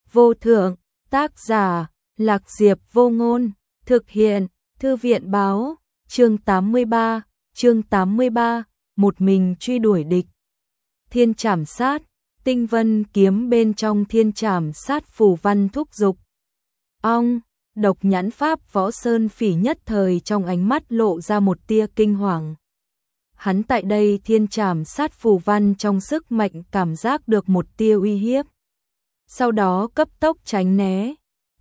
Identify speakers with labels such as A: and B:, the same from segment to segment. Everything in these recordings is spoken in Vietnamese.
A: vô thượng, tác giả, Lạc Diệp Vô Ngôn, thực hiện, Thư viện báo, chương 83, một mình truy đuổi địch. Thiên Trảm Sát, tinh vân kiếm bên trong Thiên Trảm Sát phù văn thúc dục. Ong, độc nhãn pháp Võ Sơn Phỉ nhất thời trong ánh mắt lộ ra một tia kinh hoàng. Hắn tại đây Thiên Trảm Sát phù văn trong sức mạnh cảm giác được một tia uy hiếp. Sau đó cấp tốc tránh né,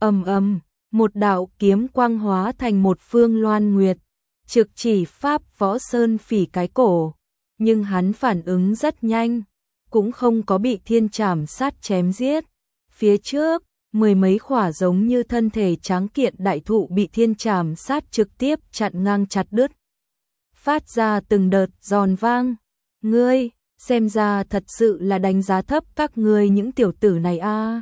A: một đạo kiếm quang hóa thành một phương loan nguyệt, trực chỉ pháp Võ Sơn Phỉ cái cổ, nhưng hắn phản ứng rất nhanh, cũng không có bị Thiên Trảm Sát chém giết. Phía trước, mười mấy khỏa giống như thân thể tráng kiện đại thụ bị Thiên Trảm Sát trực tiếp chặn ngang chặt đứt, phát ra từng đợt giòn vang. Ngươi, xem ra thật sự là đánh giá thấp các ngươi những tiểu tử này a.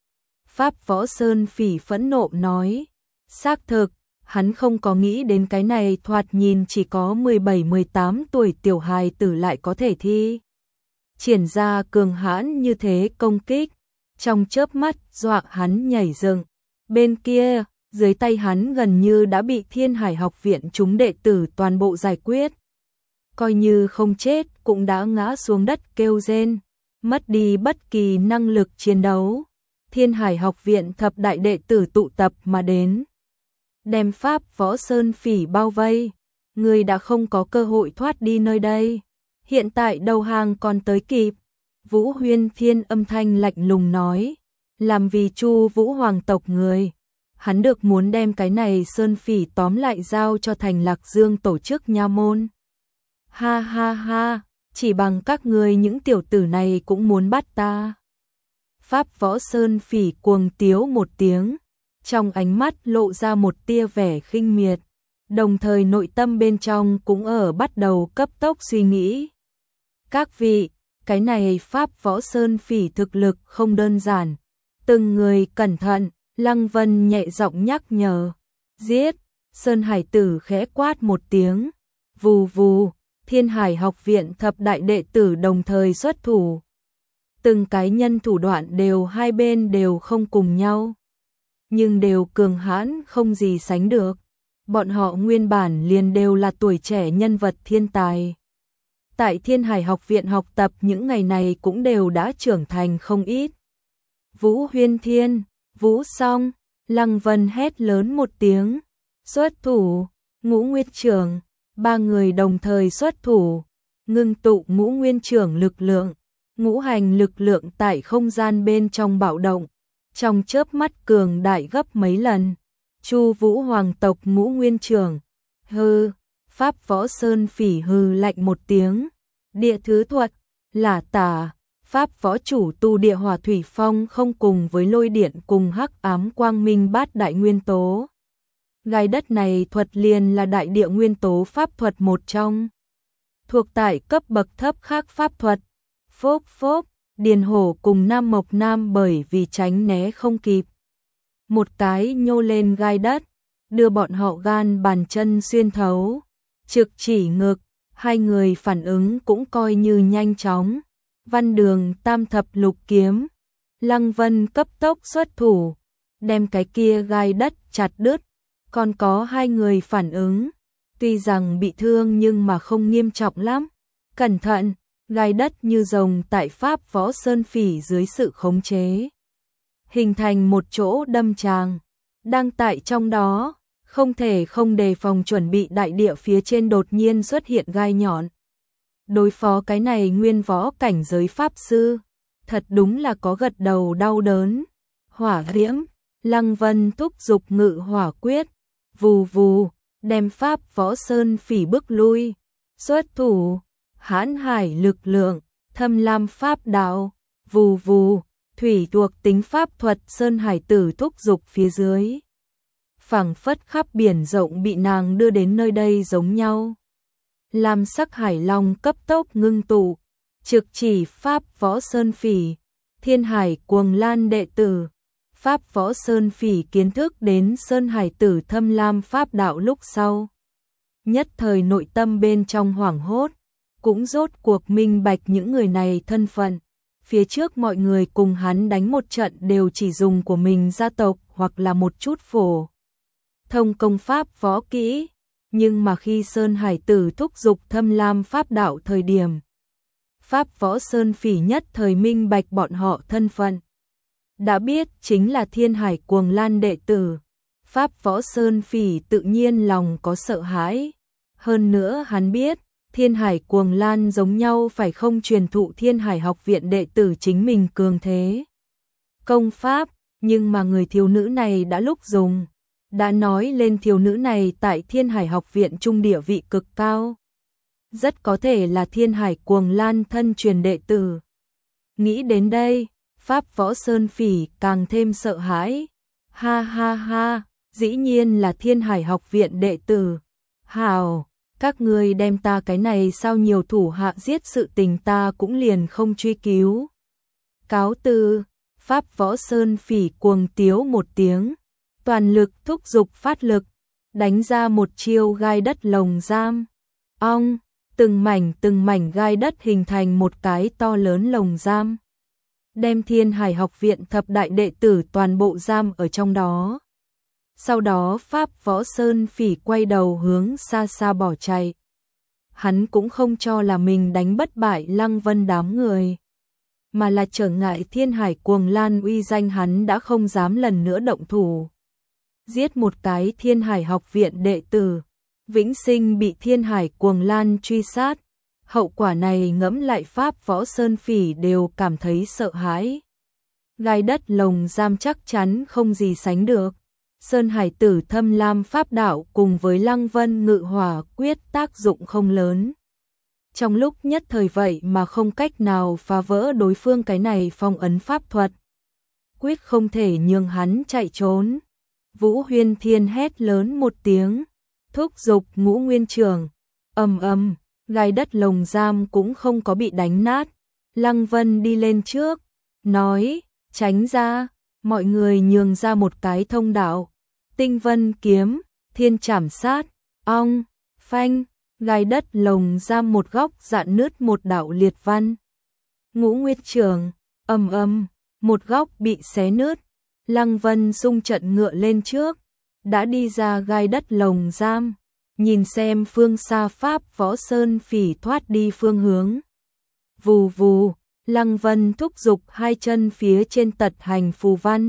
A: Pháp Võ Sơn Phỉ phẫn nộ nói, xác thực, hắn không có nghĩ đến cái này thoạt nhìn chỉ có 17-18 tuổi tiểu hài tử lại có thể thi triển ra cường hãn như thế công kích, trong chớp mắt dọa hắn nhảy dựng. Bên kia, dưới tay hắn gần như đã bị Thiên Hải học viện chúng đệ tử toàn bộ giải quyết. Coi như không chết cũng đã ngã xuống đất kêu rên, mất đi bất kỳ năng lực chiến đấu. Thiên Hải học viện thập đại đệ tử tụ tập mà đến, đem pháp Võ Sơn Phỉ bao vây. Người đã không có cơ hội thoát đi nơi đây, hiện tại đầu hàng còn tới kịp. Vũ Huyên Thiên âm thanh lạnh lùng nói, làm vì Chu Vũ hoàng tộc người, hắn được muốn đem cái này Sơn Phỉ tóm lại giao cho thành Lạc Dương tổ chức nha môn. Ha ha ha, chỉ bằng các ngươi những tiểu tử này cũng muốn bắt ta. Pháp Võ Sơn Phỉ cuồng tiếu một tiếng, trong ánh mắt lộ ra một tia vẻ khinh miệt, đồng thời nội tâm bên trong cũng ở bắt đầu cấp tốc suy nghĩ. Các vị, cái này Pháp Võ Sơn Phỉ thực lực không đơn giản, từng người cẩn thận. Lăng Vân nhẹ giọng nhắc nhở. Giết! Sơn Hải tử khẽ quát một tiếng. Vù vù, Thiên Hải học viện thập đại đệ tử đồng thời xuất thủ. Từng cái nhân thủ đoạn đều hai bên đều không cùng nhau, nhưng đều cường hãn không gì sánh được. Bọn họ nguyên bản liền đều là tuổi trẻ nhân vật thiên tài. Tại Thiên Hải học viện học tập những ngày này cũng đều đã trưởng thành không ít. Vũ Huyên Thiên, Vũ Song, Lăng Vân hét lớn một tiếng, xuất thủ. Ngũ Nguyên Trưởng, ba người đồng thời xuất thủ, ngưng tụ ngũ nguyên trưởng lực lượng, ngũ hành lực lượng tại không gian bên trong bạo động, trong chớp mắt cường đại gấp mấy lần. Chu Vũ hoàng tộc ngũ nguyên trưởng, hư. Pháp Võ Sơn Phỉ hư lạnh một tiếng, địa thứ thuật, là tả. Pháp Võ chủ tu địa hỏa thủy phong không cùng với lôi điện cùng hắc ám quang minh bát đại nguyên tố. Gai đất này thuật liền là đại địa nguyên tố pháp thuật một trong, thuộc tại cấp bậc thấp khác pháp thuật. Phốc phốc, Điền Hổ cùng Nam Mộc Nam bởi vì tránh né không kịp, một cái nhô lên gai đất, đưa bọn họ gan bàn chân xuyên thấu, trực chỉ ngực. Hai người phản ứng cũng coi như nhanh chóng. Văn Đường tam thập lục kiếm, Lăng Vân cấp tốc xuất thủ, đem cái kia gai đất chặt đứt. Còn có hai người phản ứng, tuy rằng bị thương nhưng mà không nghiêm trọng lắm. Cẩn thận, gai đất như rồng tại Pháp Võ Sơn Phỉ dưới sự khống chế, hình thành một chỗ đâm tràng. Đang tại trong đó, không thể không đề phòng chuẩn bị đại địa phía trên đột nhiên xuất hiện gai nhọn. Đối phó cái này nguyên võ cảnh giới pháp sư, thật đúng là có gật đầu đau đớn. Hỏa diễm, Lăng Vân thúc giục ngự hỏa quyết, vù vù, đem Pháp Võ Sơn Phỉ bức lui. Xuất thủ, hãn hải lực lượng, thâm lam pháp đạo, vù vù, thủy thuộc tính pháp thuật Sơn Hải tử thúc giục phía dưới. Phảng phất khắp biển rộng bị nàng đưa đến nơi đây giống nhau. Lam sắc hải long cấp tốc ngưng tụ, trực chỉ Pháp Võ Sơn Phỉ. Thiên Hải cuồng lan đệ tử, Pháp Võ Sơn Phỉ kiến thức đến Sơn Hải tử thâm lam pháp đạo lúc sau, nhất thời nội tâm bên trong hoảng hốt, cũng rốt cuộc minh bạch những người này thân phận. phía trước mọi người cùng hắn đánh một trận đều chỉ dùng của mình gia tộc hoặc là một chút phổ thông công pháp võ kỹ, nhưng mà khi Sơn Hải Tử thúc giục Thâm Lam pháp đạo thời điểm, Pháp Võ Sơn Phỉ nhất thời minh bạch bọn họ thân phận. Đã biết chính là Thiên Hải Cuồng Lan đệ tử, Pháp Võ Sơn Phỉ tự nhiên lòng có sợ hãi. Hơn nữa hắn biết, Thiên Hải Cuồng Lan giống nhau phải không truyền thụ Thiên Hải học viện đệ tử chính mình cường thế công pháp, nhưng mà người thiếu nữ này đã lúc dùng, đã nói lên thiếu nữ này tại Thiên Hải học viện trung địa vị cực cao. Rất có thể là Thiên Hải Cuồng Lan thân truyền đệ tử. Nghĩ đến đây, Pháp Võ Sơn Phỉ càng thêm sợ hãi. Ha ha ha, dĩ nhiên là Thiên Hải học viện đệ tử. Hào, các ngươi đem ta cái này sao nhiều thủ hạ giết sự tình ta cũng liền không truy cứu. Cáo từ, Pháp Võ Sơn Phỉ cuồng tiếu một tiếng, toàn lực thúc giục phát lực, đánh ra một chiêu gai đất lồng giam. Ong, từng mảnh gai đất hình thành một cái to lớn lồng giam, đem Thiên Hải học viện thập đại đệ tử toàn bộ giam ở trong đó. Sau đó Pháp Võ Sơn Phỉ quay đầu hướng xa xa bỏ chạy. Hắn cũng không cho là mình đánh bất bại Lăng Vân đám người, mà là trở ngại Thiên Hải Cuồng Lan uy danh, hắn đã không dám lần nữa động thủ. Giết một cái Thiên Hải học viện đệ tử, vĩnh sinh bị Thiên Hải Cuồng Lan truy sát. Hậu quả này ngẫm lại Pháp Võ Sơn Phỉ đều cảm thấy sợ hãi. Gai đất lồng giam chắc chắn không gì sánh được. Sơn Hải Tử Thâm Lam pháp đạo cùng với Lăng Vân Ngự Hỏa quyết tác dụng không lớn. Trong lúc nhất thời vậy mà không cách nào phá vỡ đối phương cái này phong ấn pháp thuật. Quyết không thể nhường hắn chạy trốn. Vũ Huyên Thiên hét lớn một tiếng, thúc giục Ngũ Nguyên Trường. Ầm ầm, gai đất lồng giam cũng không có bị đánh nát. Lăng Vân đi lên trước, nói, tránh ra, mọi người nhường ra một cái thông đạo. Tinh Vân kiếm, Thiên Trảm Sát, ong, phanh, gai đất lồng giam một góc dạn nứt một đạo liệt văn. Ngũ Nguyên Trường, ầm ầm, một góc bị xé nứt. Lăng Vân xung trận ngựa lên trước, đã đi ra gai đất lồng giam, nhìn xem phương xa Pháp Võ Sơn Phỉ thoát đi phương hướng. Vù vù, Lăng Vân thúc giục hai chân phía trên tật hành phù văn,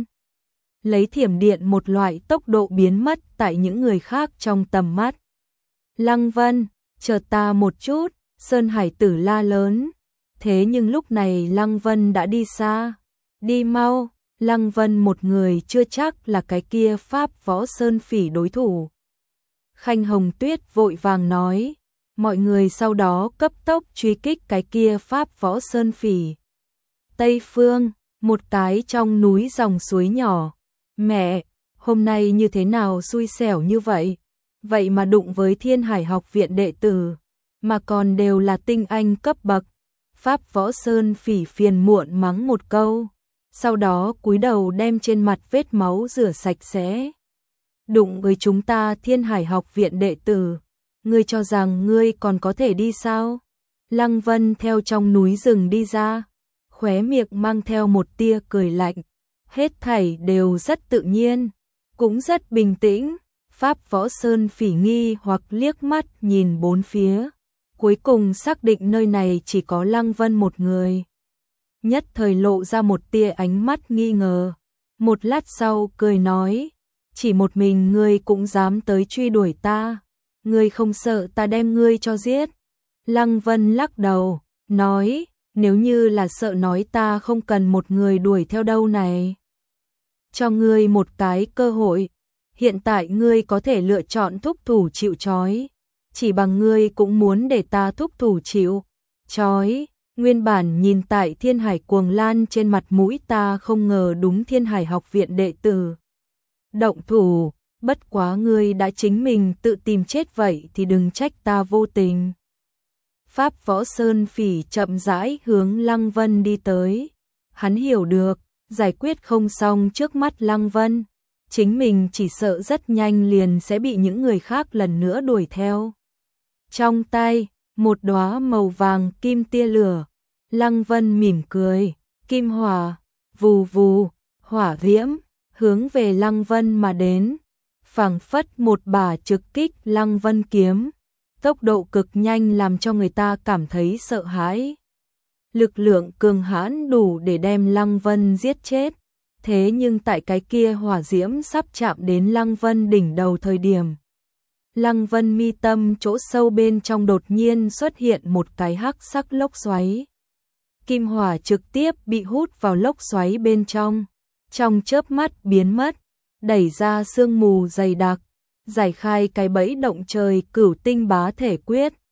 A: lấy thiểm điện một loại tốc độ biến mất tại những người khác trong tầm mắt. Lăng Vân, chờ ta một chút, Sơn Hải Tử la lớn. Thế nhưng lúc này Lăng Vân đã đi xa. Đi mau, Lăng Vân một người chưa chắc là cái kia Pháp Võ Sơn Phỉ đối thủ. Khanh Hồng Tuyết vội vàng nói, mọi người sau đó cấp tốc truy kích cái kia Pháp Võ Sơn Phỉ. Tây phương, một cái trong núi dòng suối nhỏ. Mẹ, hôm nay như thế nào xui xẻo như vậy? Vậy mà đụng với Thiên Hải học viện đệ tử, mà còn đều là tinh anh cấp bậc. Pháp Võ Sơn Phỉ phiền muộn mắng một câu, sau đó cúi đầu đem trên mặt vết máu rửa sạch sẽ. Đụng với chúng ta Thiên Hải học viện đệ tử, ngươi cho rằng ngươi còn có thể đi sao? Lăng Vân theo trong núi rừng đi ra, khóe miệng mang theo một tia cười lạnh. Hết thảy đều rất tự nhiên, cũng rất bình tĩnh. Pháp Võ Sơn Phỉ nghi hoặc liếc mắt nhìn bốn phía, cuối cùng xác định nơi này chỉ có Lăng Vân một người. Nhất thời lộ ra một tia ánh mắt nghi ngờ. Một lát sau cười nói, chỉ một mình ngươi cũng dám tới truy đuổi ta, ngươi không sợ ta đem ngươi cho giết? Lăng Vân lắc đầu, nói, nếu như là sợ nói ta không cần một người đuổi theo đâu này. Cho ngươi một cái cơ hội, hiện tại ngươi có thể lựa chọn thúc thủ chịu trói, chỉ bằng ngươi cũng muốn để ta thúc thủ chịu trói. Nguyên bản nhìn tại Thiên Hải Cuồng Lan trên mặt mũi ta không ngờ đúng Thiên Hải học viện đệ tử động thủ, bất quá ngươi đã chính mình tự tìm chết vậy thì đừng trách ta vô tình. Pháp Võ Sơn Phỉ chậm rãi hướng Lăng Vân đi tới, hắn hiểu được, giải quyết không xong trước mắt Lăng Vân, chính mình chỉ sợ rất nhanh liền sẽ bị những người khác lần nữa đuổi theo. Trong tay, một đóa màu vàng kim tia lửa, Lăng Vân mỉm cười, kim hỏa, vù vù, hỏa diễm, hướng về Lăng Vân mà đến, phảng phất một bả trực kích Lăng Vân kiếm, tốc độ cực nhanh làm cho người ta cảm thấy sợ hãi. Lực lượng cường hãn đủ để đem Lăng Vân giết chết, thế nhưng tại cái kia hỏa diễm sắp chạm đến Lăng Vân đỉnh đầu thời điểm, Lăng Vân mi tâm chỗ sâu bên trong đột nhiên xuất hiện một cái hắc sắc lốc xoáy. Kim hỏa trực tiếp bị hút vào lốc xoáy bên trong chớp mắt biến mất, đẩy ra sương mù dày đặc, giải khai cái bẫy động trời Cửu Tinh Bá Thể Quyết.